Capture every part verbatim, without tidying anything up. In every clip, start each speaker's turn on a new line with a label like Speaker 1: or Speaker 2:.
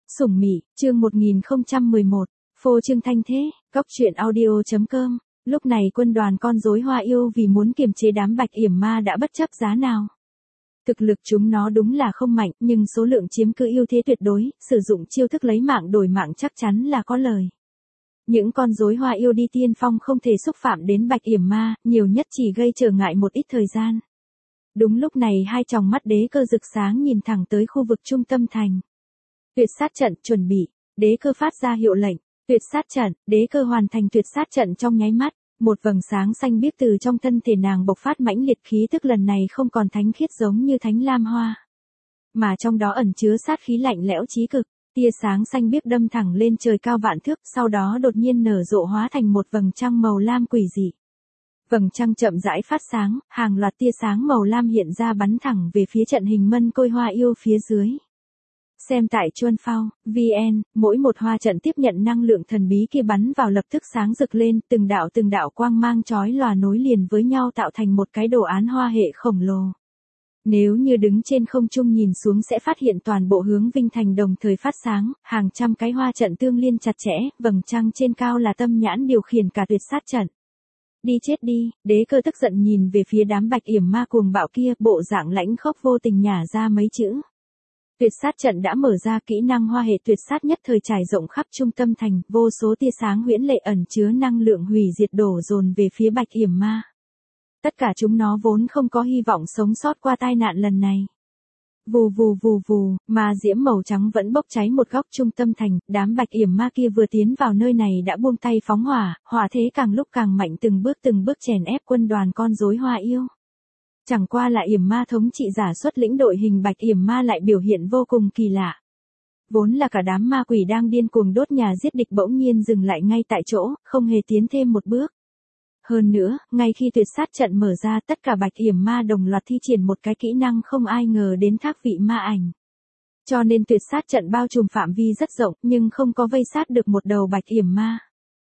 Speaker 1: Sủng Mị, chương một nghìn không trăm mười một, phô trương thanh thế, góc truyện audio chấm com. Lúc này quân đoàn con rối Hoa Yêu vì muốn kiềm chế đám Bạch Yểm Ma đã bất chấp giá nào. Thực lực chúng nó đúng là không mạnh, nhưng số lượng chiếm cứ ưu thế tuyệt đối, sử dụng chiêu thức lấy mạng đổi mạng chắc chắn là có lời. Những con rối Hoa Yêu đi tiên phong không thể xúc phạm đến Bạch Yểm Ma, nhiều nhất chỉ gây trở ngại một ít thời gian. Đúng lúc này hai tròng mắt Đế Cơ rực sáng nhìn thẳng tới khu vực trung tâm thành. Tuyệt sát trận, chuẩn bị. Đế Cơ phát ra hiệu lệnh. Tuyệt sát trận, Đế Cơ hoàn thành tuyệt sát trận trong nháy mắt. Một vầng sáng xanh biếc từ trong thân thể nàng bộc phát mãnh liệt khí tức, lần này không còn thánh khiết giống như thánh lam hoa, mà trong đó ẩn chứa sát khí lạnh lẽo chí cực. Tia sáng xanh biếc đâm thẳng lên trời cao vạn thước, sau đó đột nhiên nở rộ hóa thành một vầng trăng màu lam quỷ dị. Vầng trăng chậm rãi phát sáng, hàng loạt tia sáng màu lam hiện ra bắn thẳng về phía trận hình mân côi Hoa Yêu phía dưới. Xem tại Chuân Phao, vn, mỗi một hoa trận tiếp nhận năng lượng thần bí kia bắn vào lập tức sáng rực lên, từng đạo từng đạo quang mang chói lòa nối liền với nhau tạo thành một cái đồ án hoa hệ khổng lồ. Nếu như đứng trên không trung nhìn xuống sẽ phát hiện toàn bộ hướng Vinh Thành đồng thời phát sáng, hàng trăm cái hoa trận tương liên chặt chẽ, vầng trăng trên cao là tâm nhãn điều khiển cả tuyệt sát trận. Đi chết đi, Đế Cơ tức giận nhìn về phía đám Bạch Yểm Ma cuồng bạo kia, bộ dạng lãnh khốc vô tình nhả ra mấy chữ. Tuyệt sát trận đã mở ra, kỹ năng hoa hệ tuyệt sát nhất thời trải rộng khắp trung tâm thành, vô số tia sáng huyễn lệ ẩn chứa năng lượng hủy diệt đổ dồn về phía Bạch Yểm Ma. Tất cả chúng nó vốn không có hy vọng sống sót qua tai nạn lần này. Vù vù vù vù, ma diễm màu trắng vẫn bốc cháy một góc trung tâm thành, đám Bạch Yểm Ma kia vừa tiến vào nơi này đã buông tay phóng hỏa, hỏa thế càng lúc càng mạnh, từng bước từng bước chèn ép quân đoàn con rối Hoa Yêu. Chẳng qua là Yểm Ma thống trị giả xuất lĩnh đội hình Bạch Yểm Ma lại biểu hiện vô cùng kỳ lạ. Vốn là cả đám ma quỷ đang điên cuồng đốt nhà giết địch bỗng nhiên dừng lại ngay tại chỗ, không hề tiến thêm một bước. Hơn nữa, ngay khi tuyệt sát trận mở ra, tất cả Bạch Yểm Ma đồng loạt thi triển một cái kỹ năng không ai ngờ đến thác vị ma ảnh. Cho nên tuyệt sát trận bao trùm phạm vi rất rộng, nhưng không có vây sát được một đầu Bạch Yểm Ma.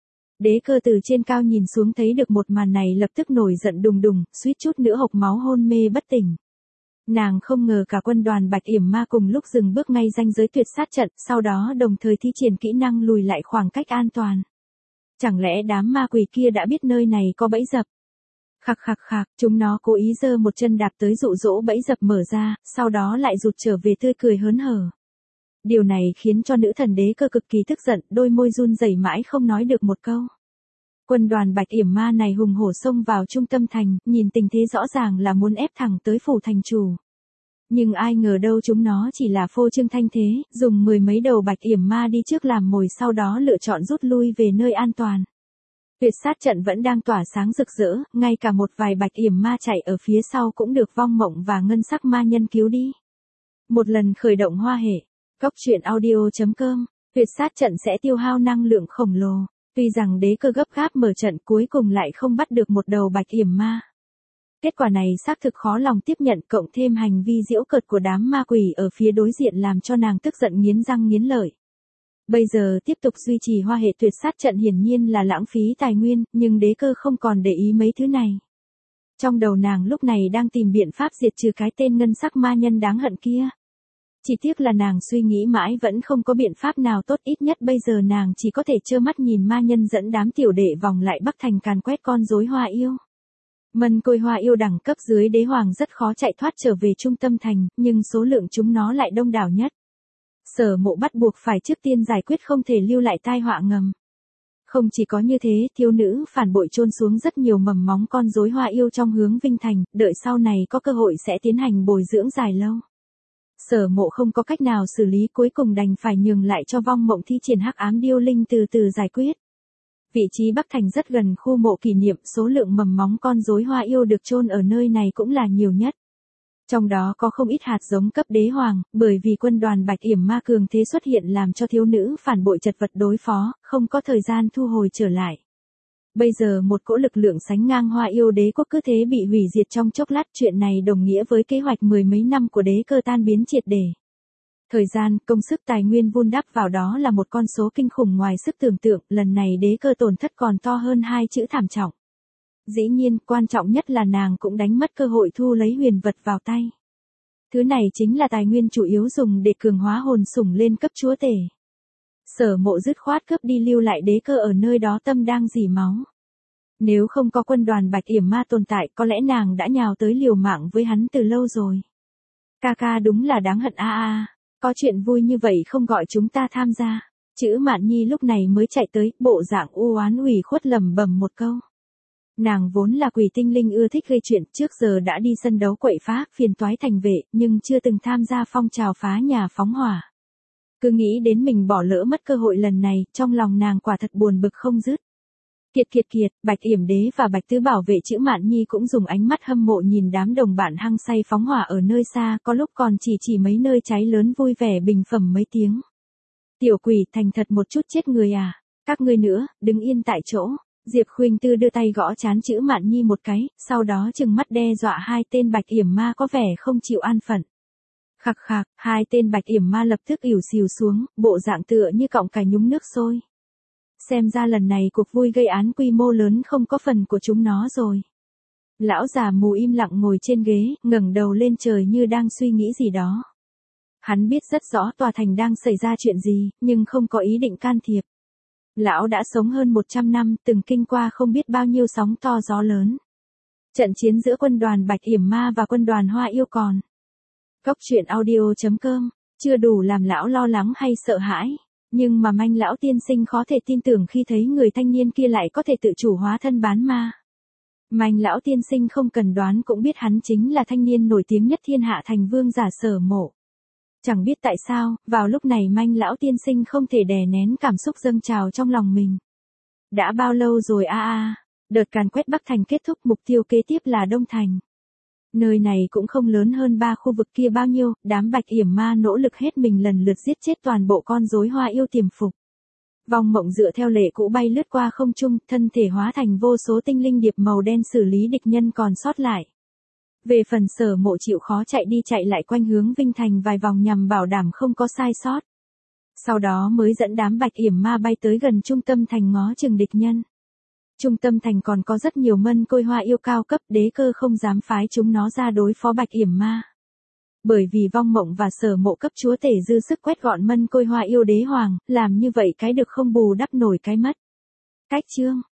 Speaker 1: Đế Cơ từ trên cao nhìn xuống thấy được một màn này lập tức nổi giận đùng đùng, suýt chút nữa hộc máu hôn mê bất tỉnh. Nàng không ngờ cả quân đoàn Bạch Yểm Ma cùng lúc dừng bước ngay ranh giới tuyệt sát trận, sau đó đồng thời thi triển kỹ năng lùi lại khoảng cách an toàn. Chẳng lẽ đám ma quỷ kia đã biết nơi này có bẫy dập? Khạc khạc khạc, chúng nó cố ý giơ một chân đạp tới dụ dỗ bẫy dập mở ra, sau đó lại rụt trở về tươi cười hớn hở. Điều này khiến cho nữ thần Đế Cơ cực kỳ tức giận, đôi môi run rẩy mãi không nói được một câu. Quân đoàn Bạch Yểm Ma này hùng hổ xông vào trung tâm thành, nhìn tình thế rõ ràng là muốn ép thẳng tới phủ thành chủ. Nhưng ai ngờ đâu chúng nó chỉ là phô trương thanh thế, dùng mười mấy đầu Bạch Yểm Ma đi trước làm mồi, sau đó lựa chọn rút lui về nơi an toàn. Tuyệt sát trận vẫn đang tỏa sáng rực rỡ, ngay cả một vài Bạch Yểm Ma chạy ở phía sau cũng được Vong Mộng và Ngân Sắc Ma Nhân cứu đi. Một lần khởi động hoa hệ, góc truyện audio chấm com, tuyệt sát trận sẽ tiêu hao năng lượng khổng lồ. Tuy rằng Đế Cơ gấp gáp mở trận cuối cùng lại không bắt được một đầu Bạch Yểm Ma. Kết quả này xác thực khó lòng tiếp nhận, cộng thêm hành vi giễu cợt của đám ma quỷ ở phía đối diện làm cho nàng tức giận nghiến răng nghiến lợi. Bây giờ tiếp tục duy trì hoa hệ tuyệt sát trận hiển nhiên là lãng phí tài nguyên, nhưng Đế Cơ không còn để ý mấy thứ này. Trong đầu nàng lúc này đang tìm biện pháp diệt trừ cái tên Ngân Sắc Ma Nhân đáng hận kia. Chỉ tiếc là nàng suy nghĩ mãi vẫn không có biện pháp nào tốt, ít nhất bây giờ nàng chỉ có thể trơ mắt nhìn ma nhân dẫn đám tiểu đệ vòng lại Bắc Thành càn quét con rối Hoa Yêu. Mân côi Hoa Yêu đẳng cấp dưới đế hoàng rất khó chạy thoát trở về trung tâm thành, nhưng số lượng chúng nó lại đông đảo nhất. Sở Mộ bắt buộc phải trước tiên giải quyết, không thể lưu lại tai họa ngầm. Không chỉ có như thế, thiếu nữ phản bội chôn xuống rất nhiều mầm móng con rối Hoa Yêu trong hướng Vinh Thành, đợi sau này có cơ hội sẽ tiến hành bồi dưỡng dài lâu. Sở Mộ không có cách nào xử lý, cuối cùng đành phải nhường lại cho Vong Mộng thi triển hắc ám điêu linh từ từ giải quyết. Vị trí Bắc Thành rất gần khu mộ kỷ niệm, số lượng mầm móng con rối Hoa Yêu được chôn ở nơi này cũng là nhiều nhất. Trong đó có không ít hạt giống cấp đế hoàng, bởi vì quân đoàn Bạch Yểm Ma cường thế xuất hiện làm cho thiếu nữ phản bội chật vật đối phó, không có thời gian thu hồi trở lại. Bây giờ một cỗ lực lượng sánh ngang Hoa Yêu đế quốc cứ thế bị hủy diệt trong chốc lát, chuyện này đồng nghĩa với kế hoạch mười mấy năm của Đế Cơ tan biến triệt để. Thời gian, công sức tài nguyên vun đắp vào đó là một con số kinh khủng ngoài sức tưởng tượng, lần này Đế Cơ tổn thất còn to hơn hai chữ thảm trọng. Dĩ nhiên, quan trọng nhất là nàng cũng đánh mất cơ hội thu lấy huyền vật vào tay. Thứ này chính là tài nguyên chủ yếu dùng để cường hóa hồn sủng lên cấp chúa tể. Sở Mộ dứt khoát cướp đi lưu lại đế cơ ở nơi đó tâm đang dỉ máu. Nếu không có quân đoàn Bạch Yểm Ma tồn tại, có lẽ nàng đã nhào tới liều mạng với hắn từ lâu rồi. Ca ca đúng là đáng hận a a, có chuyện vui như vậy không gọi chúng ta tham gia. Chữ Mạn Nhi lúc này mới chạy tới, bộ dạng u oán ủy khuất lẩm bẩm một câu. Nàng vốn là quỷ tinh linh ưa thích gây chuyện, trước giờ đã đi sân đấu quậy phá, phiền toái thành vệ, nhưng chưa từng tham gia phong trào phá nhà phóng hỏa. Cứ nghĩ đến mình bỏ lỡ mất cơ hội lần này, trong lòng nàng quả thật buồn bực không dứt. Kiệt kiệt kiệt, Bạch Yểm Đế và Bạch Tứ bảo vệ Chữ Mạn Nhi cũng dùng ánh mắt hâm mộ nhìn đám đồng bạn hăng say phóng hỏa ở nơi xa, có lúc còn chỉ chỉ mấy nơi cháy lớn vui vẻ bình phẩm mấy tiếng. Tiểu quỷ, thành thật một chút chết người à, các ngươi nữa, đứng yên tại chỗ. Diệp Khuynh Tư đưa tay gõ trán Chữ Mạn Nhi một cái, sau đó trừng mắt đe dọa hai tên Bạch Yểm Ma có vẻ không chịu an phận. Khạc khạc, hai tên Bạch Yểm Ma lập tức ỉu xìu xuống, bộ dạng tựa như cọng cải nhúng nước sôi. Xem ra lần này cuộc vui gây án quy mô lớn không có phần của chúng nó rồi. Lão già mù im lặng ngồi trên ghế, ngẩng đầu lên trời như đang suy nghĩ gì đó. Hắn biết rất rõ tòa thành đang xảy ra chuyện gì, nhưng không có ý định can thiệp. Lão đã sống hơn một trăm năm, từng kinh qua không biết bao nhiêu sóng to gió lớn. Trận chiến giữa quân đoàn Bạch Yểm Ma và quân đoàn Hoa Yêu còn. Góc truyện audio chấm com, chưa đủ làm lão lo lắng hay sợ hãi. Nhưng mà Manh lão tiên sinh khó thể tin tưởng khi thấy người thanh niên kia lại có thể tự chủ hóa thân bán ma. Manh lão tiên sinh không cần đoán cũng biết hắn chính là thanh niên nổi tiếng nhất thiên hạ thành vương giả Sở Mộ. Chẳng biết tại sao, vào lúc này Manh lão tiên sinh không thể đè nén cảm xúc dâng trào trong lòng mình. Đã bao lâu rồi a a, đợt càn quét Bắc Thành kết thúc, mục tiêu kế tiếp là Đông Thành. Nơi này cũng không lớn hơn ba khu vực kia bao nhiêu, đám Bạch Yểm Ma nỗ lực hết mình lần lượt giết chết toàn bộ con rối Hoa Yêu tiềm phục. Vong Mộng dựa theo lệ cũ bay lướt qua không trung, thân thể hóa thành vô số tinh linh điệp màu đen xử lý địch nhân còn sót lại. Về phần Sở Mộ chịu khó chạy đi chạy lại quanh hướng Vinh Thành vài vòng nhằm bảo đảm không có sai sót. Sau đó mới dẫn đám Bạch Yểm Ma bay tới gần trung tâm thành ngó chừng địch nhân. Trung tâm thành còn có rất nhiều mân côi Hoa Yêu cao cấp, đế cơ không dám phái chúng nó ra đối phó Bạch Yểm Ma. Bởi vì Vong Mộng và Sở Mộ cấp chúa tể dư sức quét gọn mân côi Hoa Yêu đế hoàng, làm như vậy cái được không bù đắp nổi cái mất. Cách chương